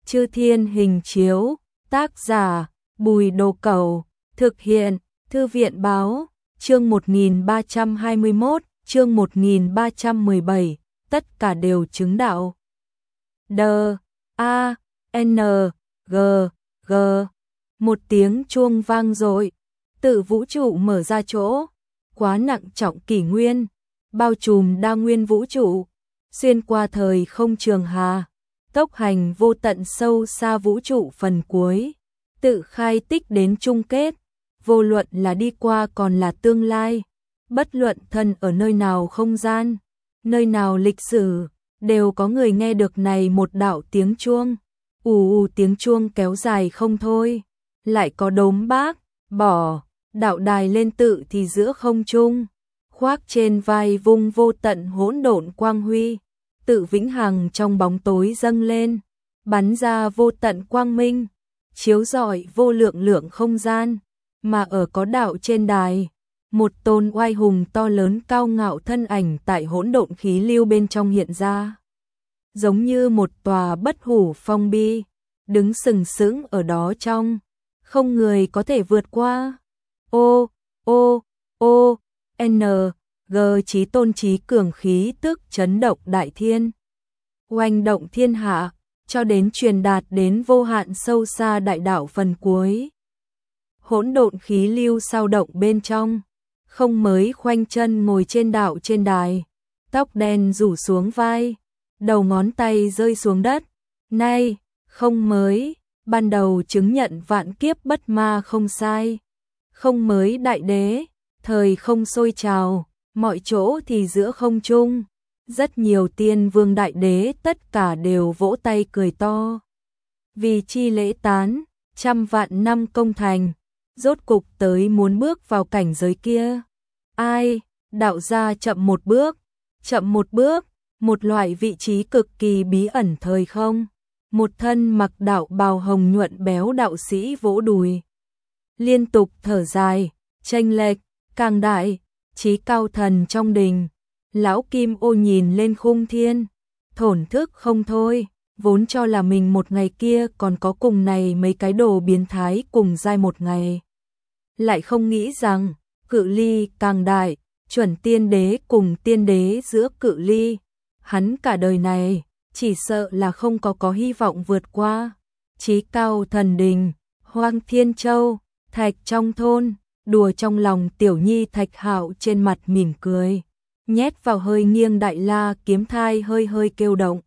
Chư Thiên Hình Chiếu, tác giả Bùi Đồ Cẩu, thực hiện Thư viện Báo, chương 1321, chương 1317, tất cả đều chứng đạo. D-A-N-G, G, một tiếng chuông vang dội, tự vũ trụ mở ra chỗ, quá nặng trọng kỷ nguyên, bao trùm đa nguyên vũ trụ, xuyên qua thời không trường hà, tốc hành vô tận sâu xa vũ trụ phần cuối, tự khai tích đến chung kết, vô luận là đi qua còn là tương lai, bất luận thân ở nơi nào không gian, nơi nào lịch sử, đều có người nghe được này một đạo tiếng chuông, tiếng chuông kéo dài không thôi, lại có đốm bác, bỏ, đạo đài lên tự thì giữa không trung, khoác trên vai vung vô tận hỗn độn quang huy, tự vĩnh hằng trong bóng tối dâng lên, bắn ra vô tận quang minh, chiếu rọi vô lượng lượng không gian, mà ở có đạo trên đài, một tôn oai hùng to lớn cao ngạo thân ảnh tại hỗn độn khí lưu bên trong hiện ra, giống như một tòa bất hủ phong bi, đứng sừng sững ở đó trong, không người có thể vượt qua. N, G chí tôn chí cường khí tức chấn động đại thiên, oanh động thiên hạ, cho đến truyền đạt đến vô hạn sâu xa đại đạo phần cuối. Hỗn độn khí lưu sao động bên trong, không mới khoanh chân ngồi trên đạo trên đài, tóc đen rủ xuống vai, đầu ngón tay rơi xuống đất. Nay, không mới, ban đầu chứng nhận vạn kiếp bất ma không sai. Không mới đại đế, thời không sôi trào, mọi chỗ thì giữa không trung. Rất nhiều tiên vương đại đế tất cả đều vỗ tay cười to. Vì chi lễ tán, trăm vạn năm công thành, rốt cục tới muốn bước vào cảnh giới kia. Ai, đạo gia chậm một bước, một loại vị trí cực kỳ bí ẩn thời không. Một thân mặc đạo bào hồng nhuận béo đạo sĩ vỗ đùi. Liên tục thở dài, chênh lệch, càng đại, chí cao thần trong đình. Lão Kim Ô nhìn lên khung thiên, thổn thức không thôi, vốn cho là mình một ngày kia còn có cùng này mấy cái đồ biến thái cùng giai một ngày. Lại không nghĩ rằng, cự ly càng đại, chuẩn tiên đế cùng tiên đế giữa cự ly, hắn cả đời này, chỉ sợ là không có hy vọng vượt qua. Chí cao thần đình, Hoang Thiên Châu, Thạch trong thôn, đùa trong lòng tiểu nhi Thạch Hạo trên mặt mỉm cười, nhét vào hơi nghiêng đại la kiếm thai hơi hơi kêu động.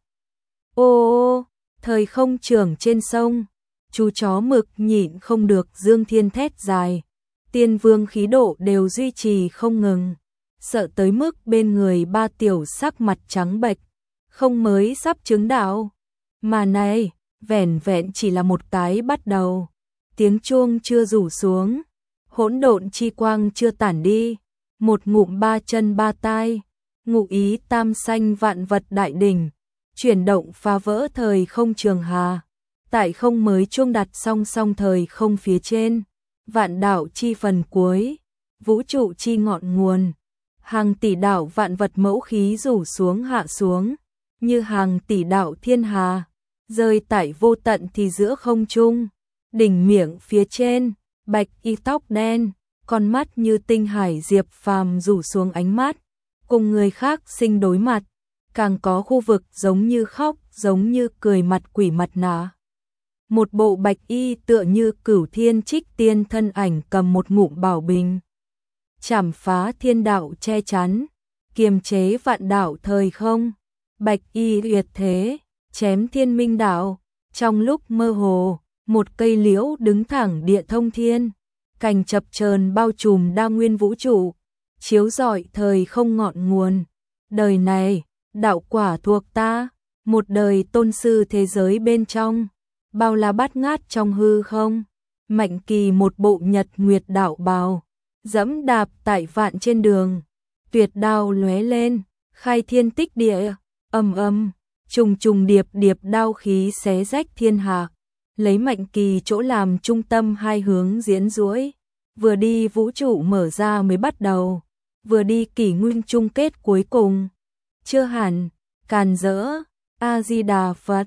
Thời không trưởng trên sông, chú chó mực nhịn không được dương thiên thét dài, tiên vương khí độ đều duy trì không ngừng, sợ tới mức bên người ba tiểu sắc mặt trắng bệch, không mới sắp chứng đạo. Mà này, vẻn vẹn chỉ là một cái bắt đầu, tiếng chuông chưa rủ xuống, hỗn độn chi quang chưa tản đi, một ngụm ba chân ba tai, ngụ ý tam sanh vạn vật đại đỉnh, chuyển động phá vỡ thời không trường hà, tại không mới chuông đặt song song thời không phía trên, vạn đạo chi phần cuối, vũ trụ chi ngọn nguồn, hàng tỷ đạo vạn vật mẫu khí rủ xuống hạ xuống, như hàng tỷ đạo thiên hà, rơi tại vô tận thì giữa không trung, đỉnh miệng phía trên, bạch y tóc đen, con mắt như tinh hải diệp phàm rủ xuống ánh mắt, cùng người khác sinh đối mặt, càng có khu vực giống như khóc, giống như cười mặt quỷ mặt nạ. Một bộ bạch y tựa như Cửu Thiên Trích Tiên thân ảnh cầm một ngụm bảo bình, chảm phá thiên đạo che chắn, kiềm chế vạn đạo thời không, bạch y uyệt thế, chém thiên minh đạo, trong lúc mơ hồ, một cây liễu đứng thẳng địa thông thiên, cành chập chờn bao trùm đa nguyên vũ trụ, chiếu rọi thời không ngọn nguồn. Đời này, đạo quả thuộc ta, một đời tôn sư thế giới bên trong, bao la bát ngát trong hư không, Mạnh Kỳ một bộ nhật nguyệt đạo bào, dẫm đạp tại vạn trên đường, tuyệt đao lóe lên, khai thiên tích địa, ầm ầm, trùng trùng điệp điệp đao khí xé rách thiên hạ, lấy Mạnh Kỳ chỗ làm trung tâm hai hướng diễn duỗi, vừa đi vũ trụ mở ra mới bắt đầu, vừa đi kỷ nguyên chung kết cuối cùng. Chưa hẳn, càn rỡ, A Di Đà Phật,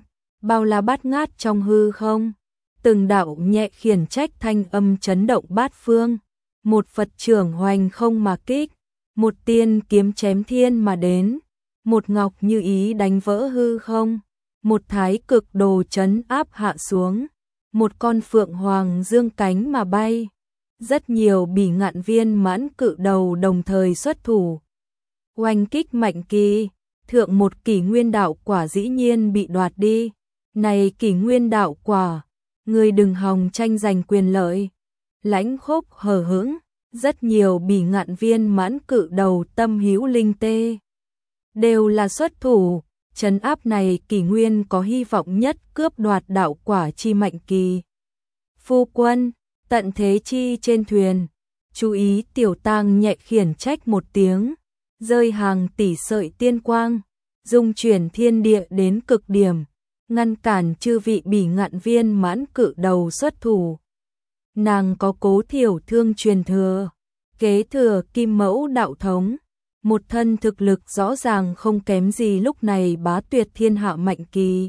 bao la bát ngát trong hư không. Từng đạo nhẹ khiển trách thanh âm chấn động bát phương. Một Phật trưởng hoành không mà kích, một tiên kiếm chém thiên mà đến, một ngọc như ý đánh vỡ hư không, một thái cực đồ trấn áp hạ xuống, một con phượng hoàng dương cánh mà bay. Rất nhiều bỉ ngạn viên mãn cự đầu đồng thời xuất thủ, oanh kích Mạnh Kỳ. Thượng một kỷ nguyên đạo quả dĩ nhiên bị đoạt đi. Này kỷ nguyên đạo quả, người đừng hòng tranh giành quyền lợi. Lãnh Khốc hờ hững, rất nhiều bỉ ngạn viên mãn cự đầu tâm hữu linh tê. Đều là xuất thủ, trấn áp này kỷ nguyên có hy vọng nhất cướp đoạt đạo quả chi Mạnh Kỳ. Phu quân, tận thế chi trên thuyền, chú ý Tiểu Tang nhẹ khiển trách một tiếng, rơi hàng tỷ sợi tiên quang, dung chuyển thiên địa đến cực điểm, ngăn cản chư vị bỉ ngạn viên mãn cự đầu xuất thủ. Nàng có Cố Thiểu Thương truyền thừa, kế thừa Kim Mẫu đạo thống, một thân thực lực rõ ràng không kém gì lúc này bá tuyệt thiên hạ Mạnh Kỳ.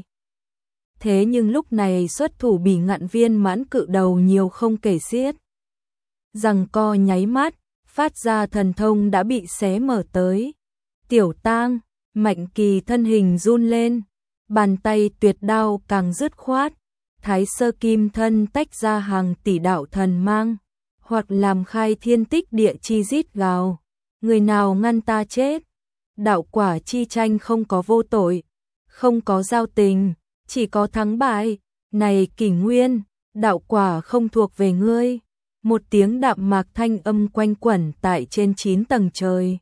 Thế nhưng lúc này xuất thủ bỉ ngạn viên mãn cự đầu nhiều không kể xiết. Giằng co nháy mắt, phát ra thần thông đã bị xé mở tới. Tiểu Tang, Mạnh Kỳ thân hình run lên, bàn tay tuyệt đao càng dứt khoát, Thái Sơ Kim thân tách ra hàng tỷ đạo thần mang, hoặc làm khai thiên tích địa chi rít gào. Người nào ngăn ta chết? Đạo quả chi tranh không có vô tội, không có giao tình, chỉ có thắng bại. Này kỷ nguyên, đạo quả không thuộc về ngươi. Một tiếng đạm mạc thanh âm quanh quẩn tại trên 9 tầng trời.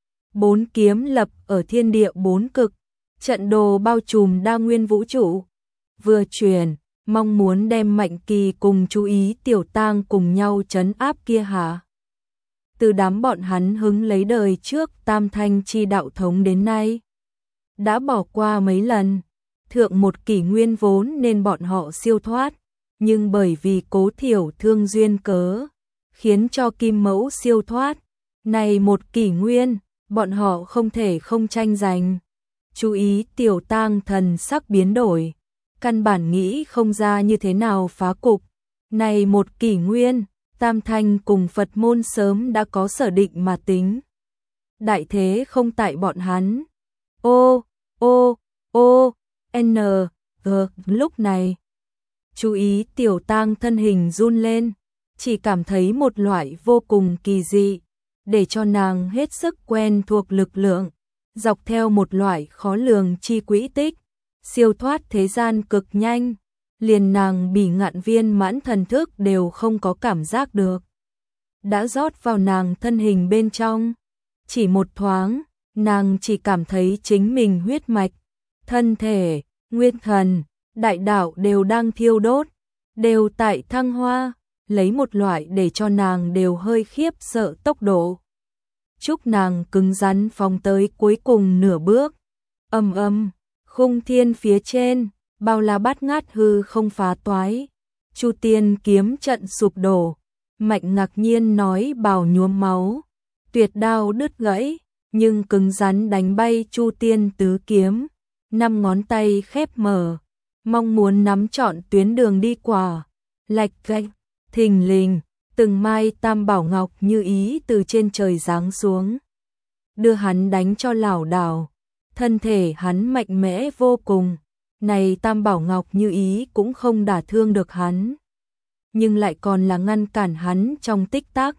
4 kiếm lập ở thiên địa 4 cực, trận đồ bao trùm đa nguyên vũ trụ. Vừa truyền, mong muốn đem Mạnh Kỳ cùng chú ý Tiểu Tang cùng nhau trấn áp kia hả? Từ đám bọn hắn hứng lấy đời trước tam thanh chi đạo thống đến nay, đã bỏ qua mấy lần, thượng một kỷ nguyên vốn nên bọn họ siêu thoát, nhưng bởi vì Cố Thiểu Thương duyên cớ, khiến cho Kim Mẫu siêu thoát. Này một kỷ nguyên, bọn họ không thể không tranh giành. Chú ý Tiểu Tang thần sắc biến đổi, căn bản nghĩ không ra như thế nào phá cục. Này một kỷ nguyên, Tam Thanh cùng Phật môn sớm đã có sở định mà tính. Đại thế không tại bọn hắn. N, G, lúc này. Chú ý Tiểu Tang thân hình run lên, chỉ cảm thấy một loại vô cùng kỳ dị, để cho nàng hết sức quen thuộc lực lượng, dọc theo một loại khó lường chi quỹ tích, siêu thoát thế gian cực nhanh, liền nàng bỉ ngạn viên mãn thần thức đều không có cảm giác được. Đã rót vào nàng thân hình bên trong, chỉ một thoáng, nàng chỉ cảm thấy chính mình huyết mạch, thân thể, nguyên thần, đại đạo đều đang thiêu đốt, đều tại thăng hoa, lấy một loại để cho nàng đều hơi khiếp sợ tốc độ. Chúc nàng cứng rắn phóng tới cuối cùng nửa bước. Khung thiên phía trên, bao la bát ngát hư không phá toái. Chu Tiên kiếm trận sụp đổ. Mạnh ngạc nhiên nói bào nhuốm máu. Tuyệt đao đứt gãy, nhưng cứng rắn đánh bay Chu Tiên tứ kiếm. 5 ngón tay khép mở, mong muốn nắm trọn tuyến đường đi qua. Lạch cạch, thình lình, từng mai tam bảo ngọc như ý từ trên trời giáng xuống, đưa hắn đánh cho lảo đảo. Thân thể hắn mạnh mẽ vô cùng, này tam bảo ngọc như ý cũng không đả thương được hắn, nhưng lại còn là ngăn cản hắn trong tích tắc.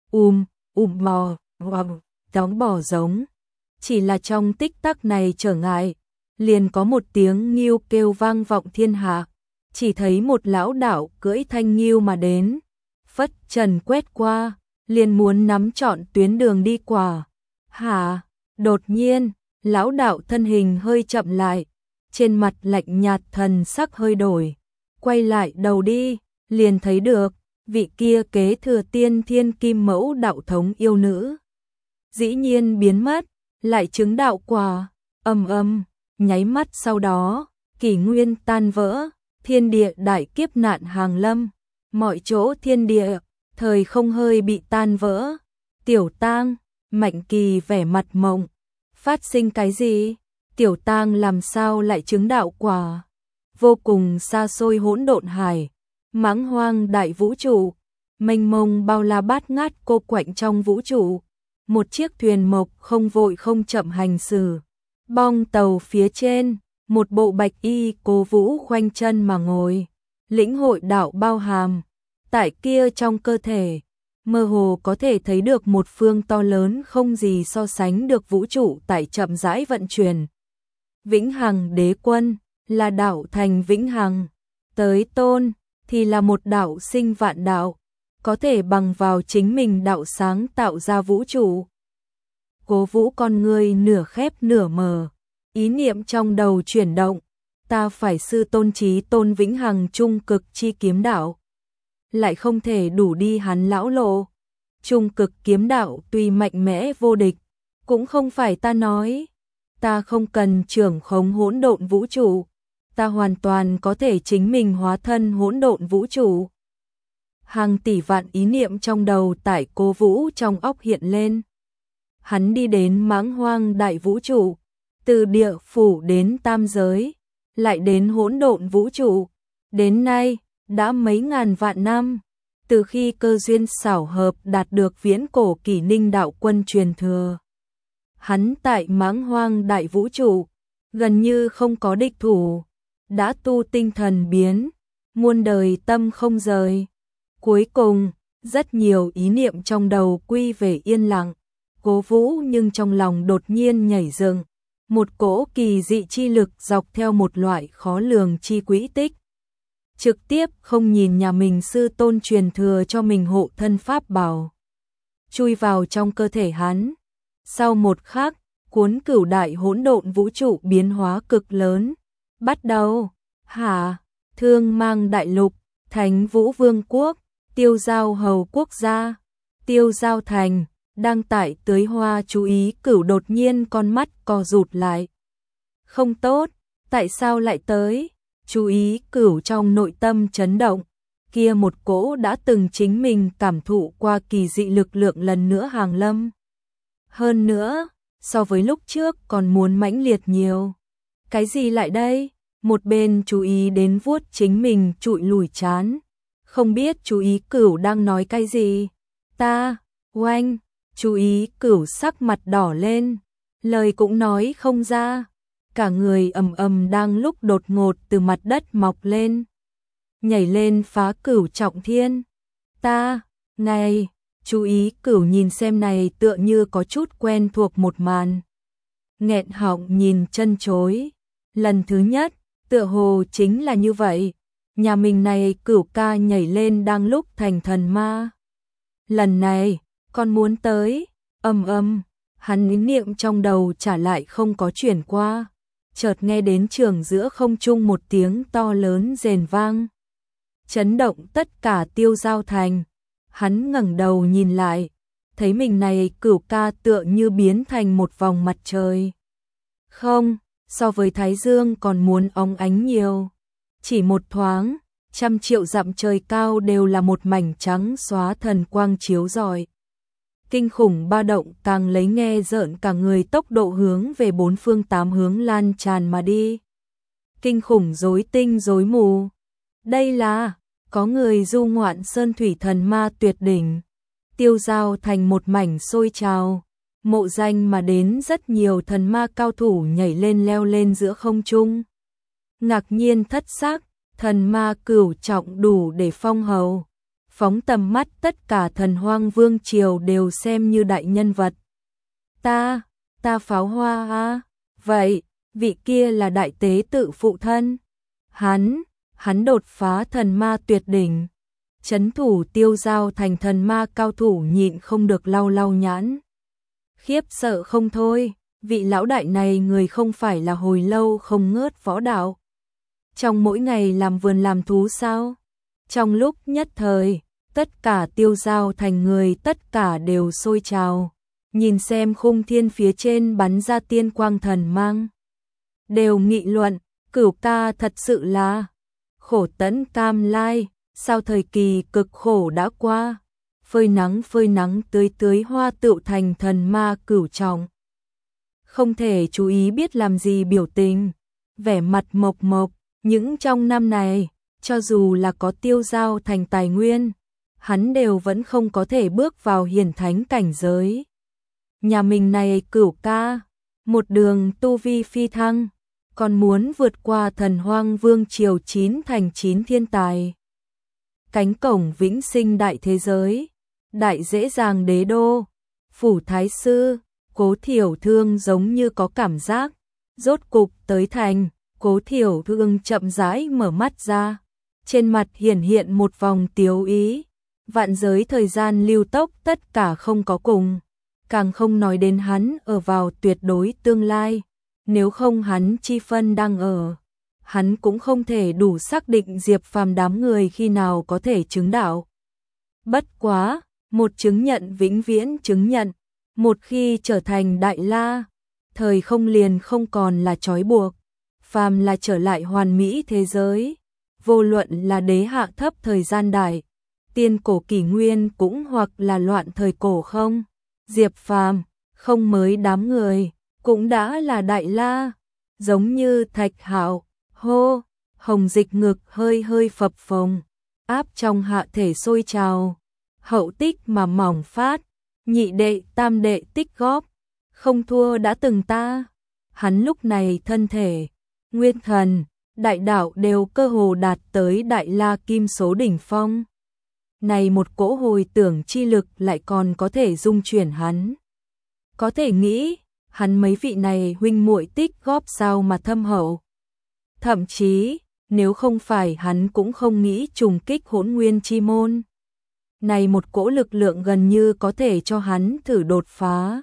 Bò, đóng bò giống. Chỉ là trong tích tắc này trở ngại, liền có một tiếng nghêu kêu vang vọng thiên hạ, chỉ thấy một lão đạo cưỡi thanh nghêu mà đến, phất trần quét qua, liền muốn nắm trọn tuyến đường đi qua. Hả? Đột nhiên, lão đạo thân hình hơi chậm lại, trên mặt lạnh nhạt thần sắc hơi đổi, quay lại đầu đi, liền thấy được vị kia kế thừa tiên thiên kim mẫu đạo thống yêu nữ dĩ nhiên biến mất, lại chứng đạo quả. Nháy mắt sau đó, kỷ nguyên tan vỡ, thiên địa đại kiếp nạn hàng lâm, mọi chỗ thiên địa, thời không hơi bị tan vỡ. Tiểu Tang, Mạnh Kỳ vẻ mặt mộng, phát sinh cái gì? Tiểu Tang làm sao lại chứng đạo quả? vô cùng xa xôi hỗn độn hải, mãng hoang đại vũ trụ, mênh mông bao la bát ngát cô quạnh trong vũ trụ. Một chiếc thuyền mộc không vội không chậm hành xử. Bong tàu phía trên, một bộ bạch y Cố Vũ khoanh chân mà ngồi, lĩnh hội đạo bao hàm. Tại kia trong cơ thể, mơ hồ có thể thấy được một phương to lớn không gì so sánh được vũ trụ tại chậm rãi vận chuyển. Vĩnh Hằng Đế Quân là đạo thành vĩnh hằng, tới tôn thì là một đạo sinh vạn đạo, có thể bằng vào chính mình đạo sáng tạo ra vũ trụ. Cố Vũ con ngươi nửa khép nửa mở, ý niệm trong đầu chuyển động, ta phải sư tôn chí tôn vĩnh hằng trung cực chi kiếm đạo, lại không thể đủ đi hắn lão lộ. Trung cực kiếm đạo tuy mạnh mẽ vô địch, cũng không phải ta nói, ta không cần trưởng khống hỗn độn vũ trụ, ta hoàn toàn có thể chính mình hóa thân hỗn độn vũ trụ. Hàng tỷ vạn ý niệm trong đầu tại Cố Vũ trong óc hiện lên. Hắn đi đến mãng hoang đại vũ trụ, từ địa phủ đến tam giới, lại đến hỗn độn vũ trụ, đến nay đã mấy ngàn vạn năm, từ khi cơ duyên xảo hợp đạt được viễn cổ Kỷ Ninh đạo quân truyền thừa. Hắn tại mãng hoang đại vũ trụ, gần như không có địch thủ, đã tu tinh thần biến, muôn đời tâm không rời. Cuối cùng, rất nhiều ý niệm trong đầu quy về yên lặng. Cố Vũ nhưng trong lòng đột nhiên nhảy dựng, một cỗ kỳ dị chi lực dọc theo một loại khó lường chi quỹ tích. Trực tiếp không nhìn nhà mình sư tôn truyền thừa cho mình hộ thân pháp bảo, chui vào trong cơ thể hắn. Sau một khắc, cuốn cửu đại hỗn độn vũ trụ biến hóa cực lớn. Bắt đầu, Thương Mang đại lục, Thánh Vũ Vương quốc, Tiêu Giao Hầu quốc gia, Tiêu Giao thành, đang tại tưới hoa chú ý cửu đột nhiên con mắt co rụt lại. Không tốt, tại sao lại tới? Chú ý cửu trong nội tâm chấn động, kia một cỗ đã từng chính mình cảm thụ qua kỳ dị lực lượng lần nữa hàng lâm. Hơn nữa, so với lúc trước còn muốn mãnh liệt nhiều. Cái gì lại đây? Một bên chú ý đến vuốt chính mình trụi lùi chán. Không biết chú ý cửu đang nói cái gì? Ta, oanh, chú ý cửu sắc mặt đỏ lên, lời cũng nói không ra. Cả người ầm đang lúc đột ngột từ mặt đất mọc lên, nhảy lên phá cửu trọng thiên. Ta, này, chú ý cửu nhìn xem này tựa như có chút quen thuộc một màn. Nghẹn họng nhìn chân chối, lần thứ nhất, tựa hồ chính là như vậy, nhà mình này cửu ca nhảy lên đang lúc thành thần ma. Lần này, con muốn tới, hắn ý niệm trong đầu trả lại không có chuyển qua. Chợt nghe đến trường giữa không trung một tiếng to lớn rền vang, chấn động tất cả Tiêu Giao thành. Hắn ngẩng đầu nhìn lại, thấy mình này cửu ca tựa như biến thành một vòng mặt trời. Không, so với Thái Dương còn muốn óng ánh nhiều. Chỉ một thoáng, 100 triệu dặm trời cao đều là một mảnh trắng xóa thần quang chiếu rọi. Kinh khủng ba động càng lấy nghe rợn cả người, tốc độ hướng về bốn phương tám hướng lan tràn mà đi. Kinh khủng rối tinh rối mù. Đây là, có người du ngoạn sơn thủy thần ma tuyệt đỉnh. Tiêu Giao thành một mảnh sôi trào, mộ danh mà đến rất nhiều thần ma cao thủ nhảy lên leo lên giữa không trung. Ngạc nhiên thất sắc, thần ma cửu trọng đủ để phong hầu. Phóng tầm mắt tất cả thần hoang vương triều đều xem như đại nhân vật. Ta pháo hoa à? Vậy, vị kia là đại tế tự phụ thân. Hắn đột phá thần ma tuyệt đỉnh. Trấn thủ Tiêu Giao thành thần ma cao thủ nhịn không được lau lau nhãn. Khiếp sợ không thôi, vị lão đại này người không phải là hồi lâu không ngớt võ đạo. Trong mỗi ngày làm vườn làm thú sao? Trong lúc nhất thời, tất cả Tiêu Giao thành người tất cả đều sôi trào, nhìn xem khung thiên phía trên bắn ra tiên quang thần mang. Đều nghị luận, cửu ca thật sự là khổ tẫn cam lai, sao thời kỳ cực khổ đã qua, phơi nắng tưới hoa tựu thành thần ma cửu trọng. Không thể chú ý biết làm gì biểu tình, vẻ mặt mộc mộc, Những trong năm này, cho dù là có tiêu giao thành tài nguyên, hắn đều vẫn không có thể bước vào hiển thánh cảnh giới. Nhà mình này Cửu ca, một đường tu vi phi thăng, còn muốn vượt qua Thần Hoang Vương triều 9 thành 9 thiên tài. Cánh cổng vĩnh sinh đại thế giới, đại dễ dàng đế đô, phủ thái sư, Cố Thiểu Thương giống như có cảm giác, rốt cục tới thành. Cố Thiểu Thương chậm rãi mở mắt ra, trên mặt hiển hiện một vòng tiếu ý. Vạn giới thời gian lưu tốc tất cả không có cùng, càng không nói đến hắn ở vào tuyệt đối tương lai, nếu không hắn chi phân đang ở, hắn cũng không thể đủ xác định Diệp Phàm đám người khi nào có thể chứng đạo. Bất quá, một chứng nhận vĩnh viễn chứng nhận, một khi trở thành đại la, thời không liền không còn là trói buộc, phàm là trở lại hoàn mỹ thế giới, vô luận là đế hạ thấp thời gian đại, tiên cổ kỷ nguyên cũng hoặc là loạn thời cổ không. Diệp Phàm không mới đám người, cũng đã là đại la, giống như Thạch Hạo, hô, hồng dịch ngực hơi hơi phập phồng, áp trong hạ thể sôi trào, hậu tích mà mỏng phát, nhị đệ tam đệ tích góp, không thua đã từng ta. Hắn lúc này thân thể, nguyên thần, đại đạo đều cơ hồ đạt tới đại la kim số đỉnh phong. Này một cỗ hồi tưởng chi lực lại còn có thể dung chuyển hắn. Có thể nghĩ, hắn mấy vị này huynh muội tích góp sao mà thâm hậu. Thậm chí, nếu không phải hắn cũng không nghĩ trùng kích Hỗn Nguyên chi môn. Này một cỗ lực lượng gần như có thể cho hắn thử đột phá.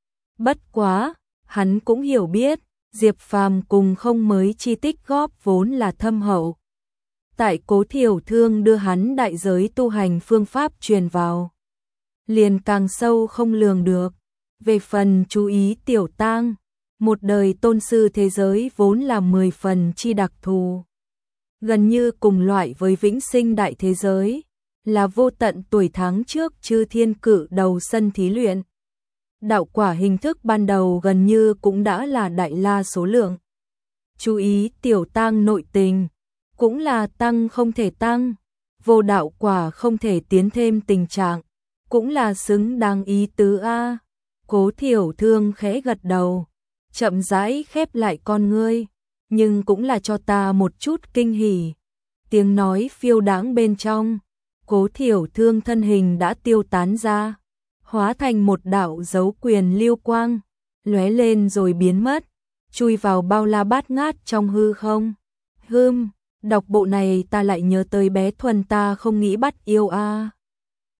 Bất quá, hắn cũng hiểu biết, Diệp Phàm cùng không mới chi tích góp vốn là thâm hậu. Tại Cố Thiểu Thương đưa hắn đại giới tu hành phương pháp truyền vào, liền càng sâu không lường được. Về phần chú ý Tiểu Tang, một đời tôn sư thế giới vốn là 10 phần chi đặc thù, gần như cùng loại với vĩnh sinh đại thế giới, là vô tận tuổi tháng trước chư thiên cử đầu sân thí luyện. Đạo quả hình thức ban đầu gần như cũng đã là đại la số lượng. Chú ý Tiểu Tang nội tình, cũng là tăng không thể tăng, vô đạo quả không thể tiến thêm tình trạng, cũng là xứng đáng ý tứ a. Cố Thiểu Thương khẽ gật đầu, chậm rãi khép lại con ngươi, nhưng cũng là cho ta một chút kinh hỉ. Tiếng nói phiêu đãng bên trong, Cố Thiểu Thương thân hình đã tiêu tán ra, hóa thành một đạo dấu quyền lưu quang, lóe lên rồi biến mất, chui vào bao la bát ngát trong hư không. Đọc bộ này ta lại nhớ tới bé Thuần ta không nghĩ bắt yêu a.